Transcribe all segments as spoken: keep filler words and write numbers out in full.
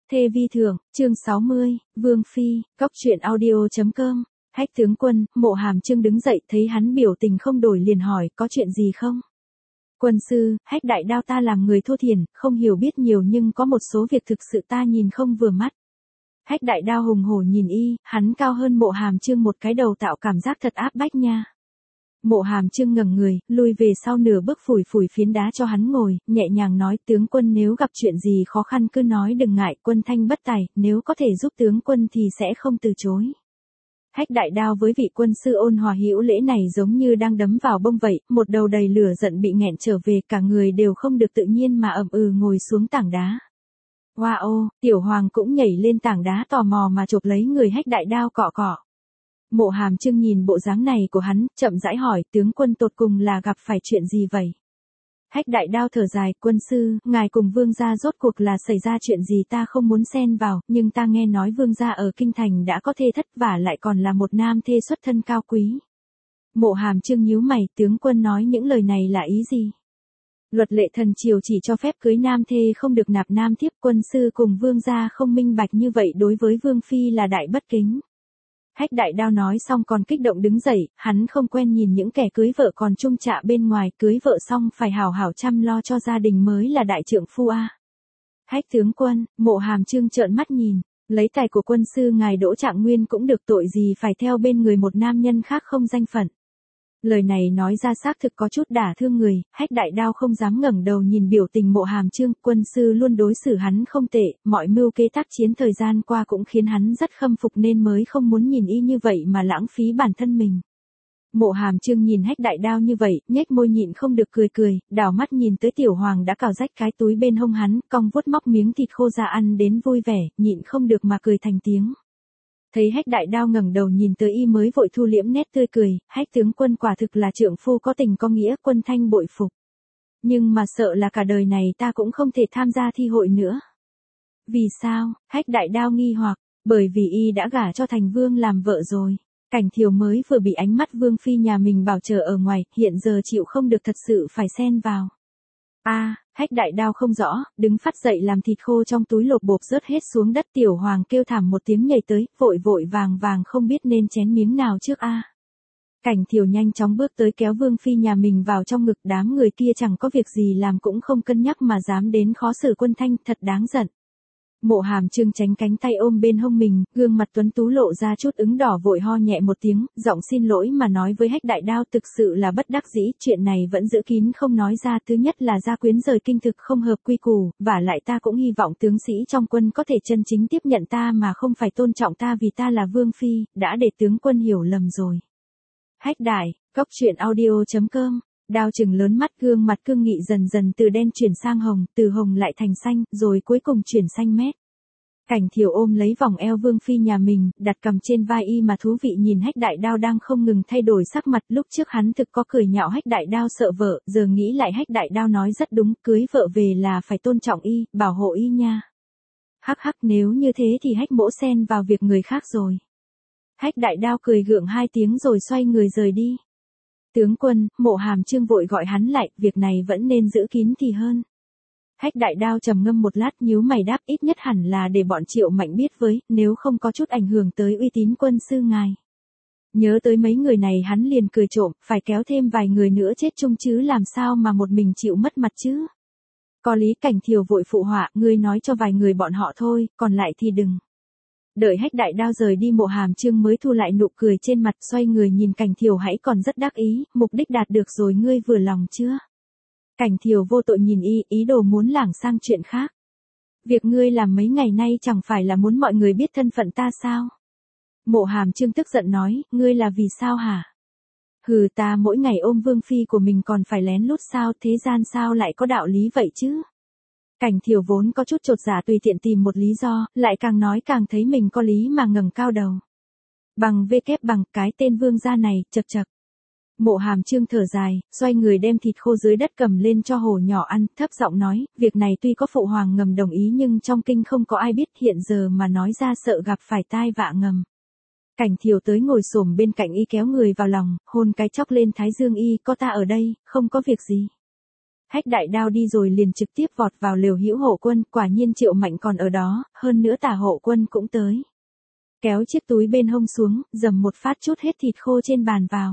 Thê vi thượng, chương sáu mươi, Vương Phi, Cóc truyện audio.com, Hách tướng quân, Mộ Hàm Chương đứng dậy thấy hắn biểu tình không đổi liền hỏi, có chuyện gì không? Quân sư, Hách đại đao ta làm người thô thiển, không hiểu biết nhiều nhưng có một số việc thực sự ta nhìn không vừa mắt. Hách đại đao hùng hổ nhìn y, hắn cao hơn Mộ Hàm Chương một cái đầu tạo cảm giác thật áp bách nha. Mộ Hàm Chương ngẩng người, lui về sau nửa bước phủi phủi phiến đá cho hắn ngồi, nhẹ nhàng nói tướng quân nếu gặp chuyện gì khó khăn cứ nói đừng ngại, quân thanh bất tài, nếu có thể giúp tướng quân thì sẽ không từ chối. Hách đại đao với vị quân sư ôn hòa hữu lễ này giống như đang đấm vào bông vậy, một đầu đầy lửa giận bị nghẹn trở về, cả người đều không được tự nhiên mà ậm ừ ngồi xuống tảng đá. Wow, tiểu hoàng cũng nhảy lên tảng đá tò mò mà chộp lấy người Hách đại đao cọ cọ. Mộ Hàm Chương nhìn bộ dáng này của hắn, chậm rãi hỏi, tướng quân tột cùng là gặp phải chuyện gì vậy? Hách đại đao thở dài, quân sư, ngài cùng vương gia rốt cuộc là xảy ra chuyện gì ta không muốn xen vào, nhưng ta nghe nói vương gia ở kinh thành đã có thê thất và lại còn là một nam thê xuất thân cao quý. Mộ Hàm Chương nhíu mày, tướng quân nói những lời này là ý gì? Luật lệ thần triều chỉ cho phép cưới nam thê không được nạp nam thiếp, quân sư cùng vương gia không minh bạch như vậy đối với vương phi là đại bất kính. Hách đại đao nói xong còn kích động đứng dậy, hắn không quen nhìn những kẻ cưới vợ còn chung chạ bên ngoài, cưới vợ xong phải hảo hảo chăm lo cho gia đình mới là đại trượng phu a. Hách tướng quân, Mộ Hàm Chương trợn mắt nhìn, lấy tài của quân sư ngài Đỗ Trạng Nguyên cũng được, tội gì phải theo bên người một nam nhân khác không danh phận. Lời này nói ra xác thực có chút đả thương người, Hách đại đao không dám ngẩng đầu nhìn biểu tình Mộ Hàm Chương, quân sư luôn đối xử hắn không tệ, mọi mưu kế tác chiến thời gian qua cũng khiến hắn rất khâm phục nên mới không muốn nhìn y như vậy mà lãng phí bản thân mình. Mộ Hàm Chương nhìn Hách đại đao như vậy, nhếch môi nhịn không được cười cười, đảo mắt nhìn tới tiểu hoàng đã cào rách cái túi bên hông hắn, cong vuốt móc miếng thịt khô ra ăn đến vui vẻ, nhịn không được mà cười thành tiếng. Thấy Hách đại đao ngẩng đầu nhìn tới y mới vội thu liễm nét tươi cười, Hách tướng quân quả thực là trượng phu có tình có nghĩa, quân thanh bội phục. Nhưng mà sợ là cả đời này ta cũng không thể tham gia thi hội nữa. Vì sao? Hách đại đao nghi hoặc, bởi vì y đã gả cho thành vương làm vợ rồi. Cảnh Thiều mới vừa bị ánh mắt vương phi nhà mình bảo chờ ở ngoài, hiện giờ chịu không được thật sự phải xen vào. A, à, Hách đại đao không rõ, đứng phát dậy làm thịt khô trong túi lột bộp rớt hết xuống đất, tiểu hoàng kêu thảm một tiếng nhảy tới, vội vội vàng vàng không biết nên chén miếng nào trước a. À. Cảnh Thiều nhanh chóng bước tới kéo vương phi nhà mình vào trong ngực, đám người kia chẳng có việc gì làm cũng không cân nhắc mà dám đến khó xử quân thanh, thật đáng giận. Mộ Hàm Chương tránh cánh tay ôm bên hông mình, gương mặt tuấn tú lộ ra chút ửng đỏ, vội ho nhẹ một tiếng, giọng xin lỗi mà nói với Hách đại đao, thực sự là bất đắc dĩ, chuyện này vẫn giữ kín không nói ra, thứ nhất là gia quyến rời kinh thực không hợp quy củ, và lại ta cũng hy vọng tướng sĩ trong quân có thể chân chính tiếp nhận ta mà không phải tôn trọng ta vì ta là vương phi, đã để tướng quân hiểu lầm rồi. Hách đại, Cóc truyện audio.com. Đao chừng lớn mắt, gương mặt cương nghị dần dần từ đen chuyển sang hồng, từ hồng lại thành xanh, rồi cuối cùng chuyển xanh mét. Cảnh Thiều ôm lấy vòng eo vương phi nhà mình, đặt cầm trên vai y mà thú vị nhìn Hách đại đao đang không ngừng thay đổi sắc mặt, lúc trước hắn thực có cười nhạo Hách đại đao sợ vợ, giờ nghĩ lại Hách đại đao nói rất đúng, cưới vợ về là phải tôn trọng y, bảo hộ y nha. Hắc hắc, nếu như thế thì Hách mỗ xen vào việc người khác rồi. Hách đại đao cười gượng hai tiếng rồi xoay người rời đi. Tướng quân, Mộ Hàm Chương vội gọi hắn lại, việc này vẫn nên giữ kín thì hơn. Hách đại đao trầm ngâm một lát, nhíu mày đáp, ít nhất hẳn là để bọn Triệu Mạnh biết với, nếu không có chút ảnh hưởng tới uy tín quân sư ngài. Nhớ tới mấy người này hắn liền cười trộm, phải kéo thêm vài người nữa chết chung chứ làm sao mà một mình chịu mất mặt chứ. Có lý. Cảnh Thiều vội phụ họa, ngươi nói cho vài người bọn họ thôi, còn lại thì đừng. Đợi Hách đại đao rời đi, Mộ Hàm Chương mới thu lại nụ cười trên mặt, xoay người nhìn Cảnh Thiều hãy còn rất đắc ý, mục đích đạt được rồi, ngươi vừa lòng chưa? Cảnh Thiều vô tội nhìn y, ý đồ muốn lảng sang chuyện khác. Việc ngươi làm mấy ngày nay chẳng phải là muốn mọi người biết thân phận ta sao? Mộ Hàm Chương tức giận nói, ngươi là vì sao hả? Hừ, ta mỗi ngày ôm vương phi của mình còn phải lén lút sao, thế gian sao lại có đạo lý vậy chứ? Cảnh Thiều vốn có chút chột dạ tùy tiện tìm một lý do, lại càng nói càng thấy mình có lý mà ngẩng cao đầu. Bằng vê kép bằng, cái tên vương gia này, chật chật. Mộ Hàm Chương thở dài, xoay người đem thịt khô dưới đất cầm lên cho hổ nhỏ ăn, thấp giọng nói, việc này tuy có phụ hoàng ngầm đồng ý nhưng trong kinh không có ai biết, hiện giờ mà nói ra sợ gặp phải tai vạ ngầm. Cảnh Thiều tới ngồi xổm bên cạnh y kéo người vào lòng, hôn cái chóc lên thái dương y, có ta ở đây, không có việc gì. Hách đại đao đi rồi liền trực tiếp vọt vào lều Hữu Hộ Quân, quả nhiên Triệu Mạnh còn ở đó, hơn nữa Tả Hộ Quân cũng tới. Kéo chiếc túi bên hông xuống, dầm một phát chút hết thịt khô trên bàn vào.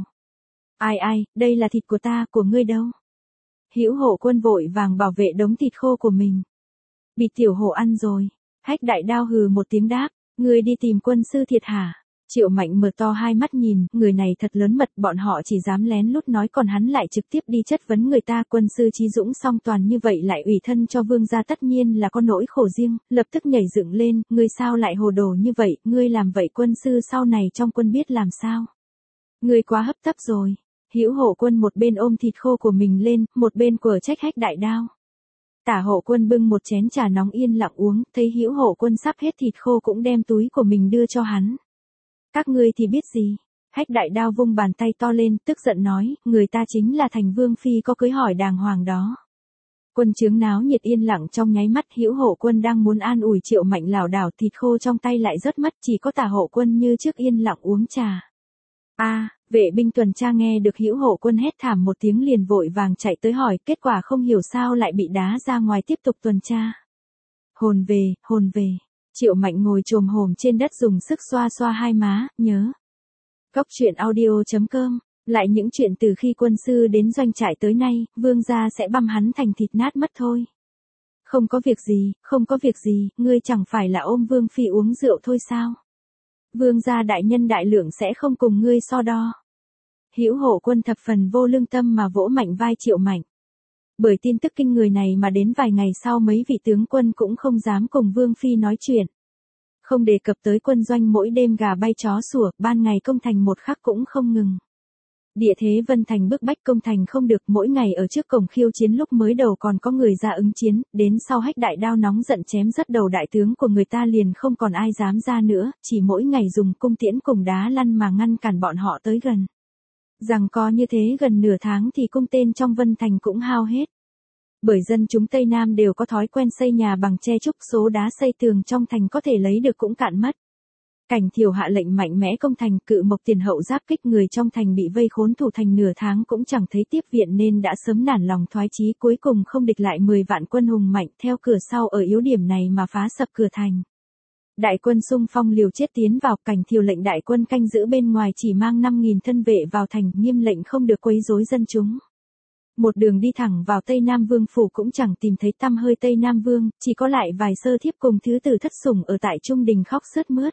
Ai ai, đây là thịt của ta, của ngươi đâu? Hữu Hộ Quân vội vàng bảo vệ đống thịt khô của mình. Bị tiểu hổ ăn rồi. Hách đại đao hừ một tiếng đáp, ngươi đi tìm quân sư thiệt hả? Triệu Mạnh mở to hai mắt nhìn, người này thật lớn mật, bọn họ chỉ dám lén lút nói còn hắn lại trực tiếp đi chất vấn người ta. Quân sư Chí Dũng song toàn như vậy lại ủy thân cho vương gia, tất nhiên là có nỗi khổ riêng, lập tức nhảy dựng lên, ngươi sao lại hồ đồ như vậy, ngươi làm vậy quân sư sau này trong quân biết làm sao? Ngươi quá hấp tấp rồi. Hữu Hộ Quân một bên ôm thịt khô của mình lên, một bên quở trách Hách đại đao. Tả Hộ Quân bưng một chén trà nóng yên lặng uống, thấy Hữu Hộ Quân sắp hết thịt khô cũng đem túi của mình đưa cho hắn. Các ngươi thì biết gì? Hách đại đao vung bàn tay to lên, tức giận nói, người ta chính là thành vương phi có cưới hỏi đàng hoàng đó. Quân trướng náo nhiệt yên lặng trong nháy mắt. Hữu Hộ Quân đang muốn an ủi Triệu Mạnh lảo đảo, thịt khô trong tay lại rớt mất, chỉ có Tả Hộ Quân như trước yên lặng uống trà. A, à, vệ binh tuần tra nghe được Hữu Hộ Quân hét thảm một tiếng liền vội vàng chạy tới hỏi, kết quả không hiểu sao lại bị đá ra ngoài tiếp tục tuần tra. Hồn về, hồn về. Triệu Mạnh ngồi chồm hổm trên đất dùng sức xoa xoa hai má, nhớ. Cốc truyện audio chấm com. Lại những chuyện từ khi quân sư đến doanh trại tới nay, vương gia sẽ băm hắn thành thịt nát mất thôi. Không có việc gì, không có việc gì, ngươi chẳng phải là ôm vương phi uống rượu thôi sao? Vương gia đại nhân đại lượng sẽ không cùng ngươi so đo. Hữu Hộ Quân thập phần vô lương tâm mà vỗ mạnh vai Triệu Mạnh. Bởi tin tức kinh người này mà đến vài ngày sau mấy vị tướng quân cũng không dám cùng vương phi nói chuyện. Không đề cập tới quân doanh mỗi đêm gà bay chó sủa, ban ngày công thành một khắc cũng không ngừng. Địa thế Vân Thành bức bách công thành không được, mỗi ngày ở trước cổng khiêu chiến, lúc mới đầu còn có người ra ứng chiến, đến sau Hách đại đao nóng giận chém rất đầu đại tướng của người ta liền không còn ai dám ra nữa, chỉ mỗi ngày dùng cung tiễn cùng đá lăn mà ngăn cản bọn họ tới gần. Rằng có như thế gần nửa tháng thì cung tên trong Vân Thành cũng hao hết. Bởi dân chúng Tây Nam đều có thói quen xây nhà bằng tre trúc, số đá xây tường trong thành có thể lấy được cũng cạn mất. Cảnh Thiều hạ lệnh mạnh mẽ công thành, Cự Mộc tiền hậu giáp kích, người trong thành bị vây khốn thủ thành nửa tháng cũng chẳng thấy tiếp viện nên đã sớm nản lòng thoái chí, cuối cùng không địch lại mười vạn quân hùng mạnh theo cửa sau ở yếu điểm này mà phá sập cửa thành. Đại quân xung phong liều chết tiến vào, Cảnh Thiều lệnh đại quân canh giữ bên ngoài, chỉ mang năm nghìn thân vệ vào thành, nghiêm lệnh không được quấy rối dân chúng. Một đường đi thẳng vào Tây Nam Vương phủ cũng chẳng tìm thấy tăm hơi Tây Nam Vương, chỉ có lại vài sơ thiếp cùng thứ tử thất sủng ở tại Trung Đình khóc sướt mướt.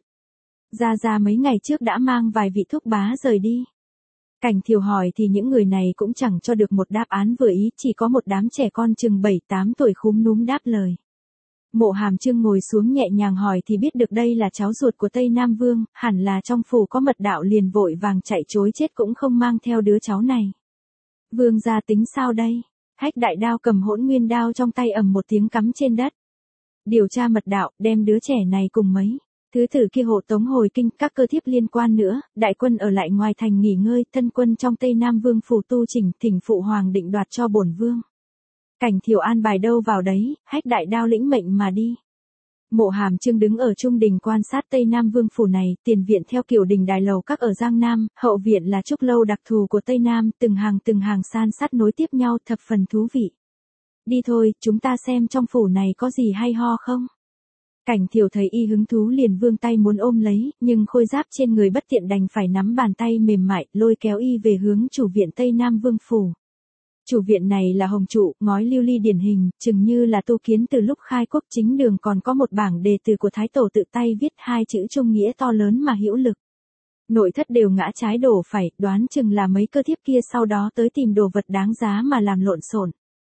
Ra ra mấy ngày trước đã mang vài vị thúc bá rời đi. Cảnh Thiều hỏi thì những người này cũng chẳng cho được một đáp án vừa ý, chỉ có một đám trẻ con chừng bảy tám tuổi khúm núm đáp lời. Mộ Hàm Chương ngồi xuống nhẹ nhàng hỏi thì biết được đây là cháu ruột của Tây Nam Vương, hẳn là trong phủ có mật đạo, liền vội vàng chạy trối chết cũng không mang theo đứa cháu này. Vương gia tính sao đây? Hách đại đao cầm Hỗn Nguyên đao trong tay ầm một tiếng cắm trên đất. Điều tra mật đạo, đem đứa trẻ này cùng mấy thứ tử kia hộ tống hồi kinh, các cơ thiếp liên quan nữa, đại quân ở lại ngoài thành nghỉ ngơi, thân quân trong Tây Nam Vương phủ tu chỉnh, thỉnh phụ hoàng định đoạt cho bổn vương. Cảnh Thiều an bài đâu vào đấy, Hách đại đao lĩnh mệnh mà đi. Mộ Hàm Chương đứng ở trung đình quan sát Tây Nam Vương phủ này, tiền viện theo kiểu đình đài lầu các ở Giang Nam, hậu viện là trúc lâu đặc thù của Tây Nam, từng hàng từng hàng san sát nối tiếp nhau, thập phần thú vị. Đi thôi, chúng ta xem trong phủ này có gì hay ho không? Cảnh Thiều thấy y hứng thú liền vươn tay muốn ôm lấy, nhưng khôi giáp trên người bất tiện đành phải nắm bàn tay mềm mại, lôi kéo y về hướng chủ viện Tây Nam Vương phủ. Chủ viện này là hồng trụ, ngói lưu ly điển hình, chừng như là tu kiến từ lúc khai quốc, chính đường còn có một bảng đề từ của Thái Tổ tự tay viết hai chữ trung nghĩa to lớn mà hữu lực. Nội thất đều ngã trái đổ phải, đoán chừng là mấy cơ thiếp kia sau đó tới tìm đồ vật đáng giá mà làm lộn xộn.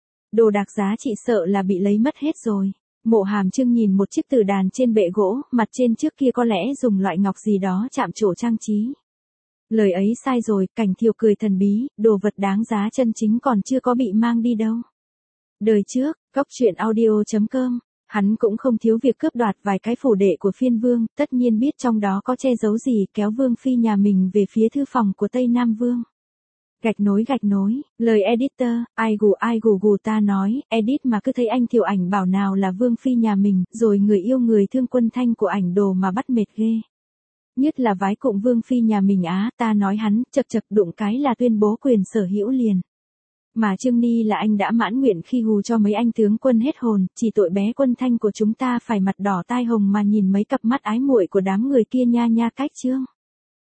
Đồ đạc giá trị sợ là bị lấy mất hết rồi. Mộ Hàm Chương nhìn một chiếc tử đàn trên bệ gỗ, mặt trên trước kia có lẽ dùng loại ngọc gì đó chạm trổ trang trí. Lời ấy sai rồi, Cảnh Thiều cười thần bí, đồ vật đáng giá chân chính còn chưa có bị mang đi đâu. Đời trước, cốc truyện audio chấm com, hắn cũng không thiếu việc cướp đoạt vài cái phủ đệ của phiên vương, tất nhiên biết trong đó có che giấu gì, kéo vương phi nhà mình về phía thư phòng của Tây Nam Vương. Gạch nối gạch nối, lời editor, ai gù ai gù gù ta nói, edit mà cứ thấy anh Thiều ảnh bảo nào là vương phi nhà mình, rồi người yêu người thương Quân Thanh của ảnh đồ mà bắt mệt ghê. Nhất là vái cụng vương phi nhà mình á, ta nói hắn, chật chật đụng cái là tuyên bố quyền sở hữu liền. Mà Trương Ni là anh đã mãn nguyện khi hù cho mấy anh tướng quân hết hồn, chỉ tội bé Quân Thanh của chúng ta phải mặt đỏ tai hồng mà nhìn mấy cặp mắt ái muội của đám người kia nha nha cách Trương.